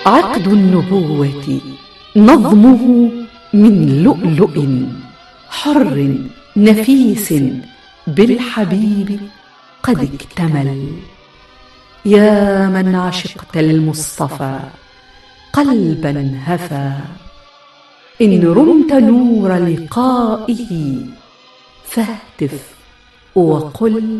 عقد النبوة نظمه من لؤلؤ حر نفيس بالحبيب قد اكتمل. يا من عشقت المصطفى قلبا هفى، إن رمت نور لقائه فاهتف وقل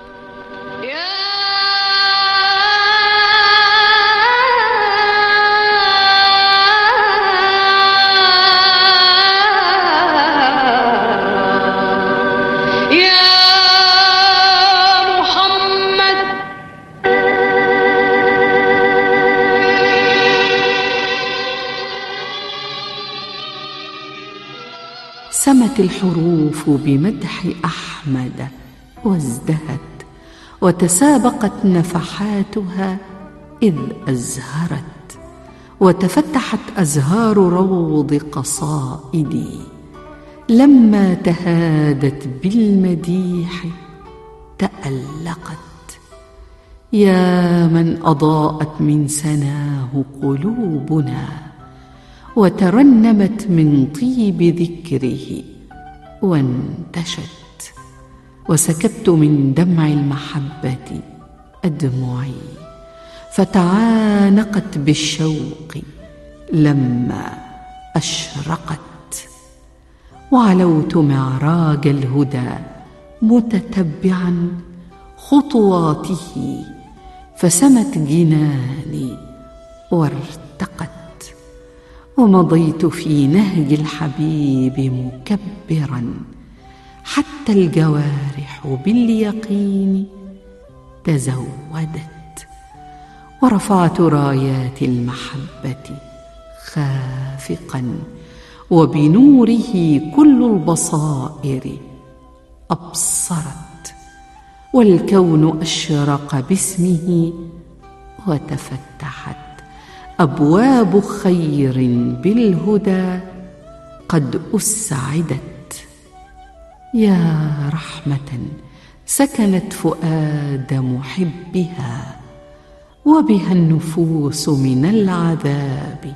سمت الحروف بمدح أحمد وازدهت، وتسابقت نفحاتها إذ أزهرت، وتفتحت أزهار روض قصائدي لما تهادت بالمديح تألقت. يا من أضاءت من سناه قلوبنا، وترنمت من طيب ذكره وانتشت، وسكبت من دمع المحبة أدمعي فتعانقت بالشوق لما أشرقت. وعلوت معراج الهدى متتبعا خطواته، فسمت جناني وارتقت. ومضيت في نهج الحبيب مكبرا، حتى الجوارح باليقين تزودت. ورفعت رايات المحبة خافقا، وبنوره كل البصائر أبصرت. والكون أشرق باسمه، وتفتحت أبواب خير بالهدى قد أسعدت. يا رحمة سكنت فؤاد محبها، وبها النفوس من العذاب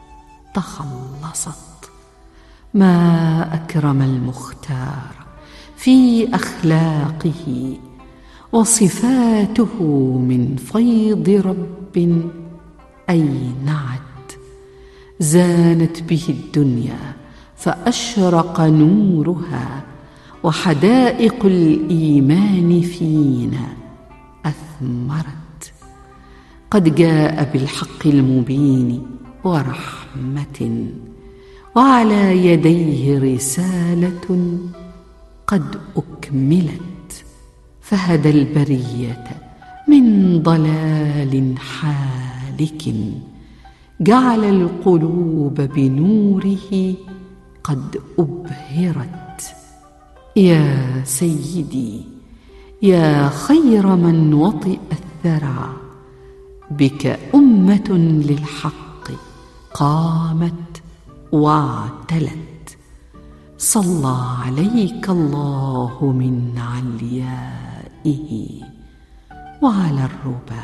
تخلصت. ما أكرم المختار في أخلاقه، وصفاته من فيض رب أينعت. زانت به الدنيا فأشرق نورها، وحدائق الإيمان فينا أثمرت. قد جاء بالحق المبين ورحمة، وعلى يديه رسالة قد أكملت. فهدى البرية من ضلال حالك، جعل القلوب بنوره قد أبهرت. يا سيدي يا خير من وطئ الثرى، بك أمة للحق قامت واعتلت. صلى عليك الله من عليائه، وعلى الربا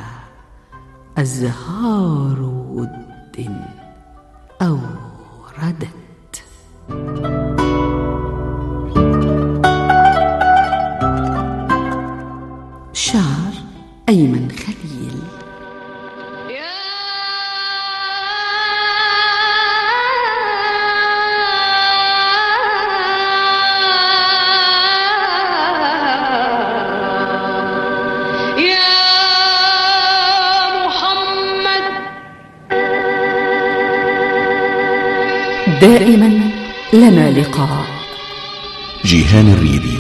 أزهار ود أوردت. شعر أيمن خليل. دائما لنا لقاء. جيهان الريبي.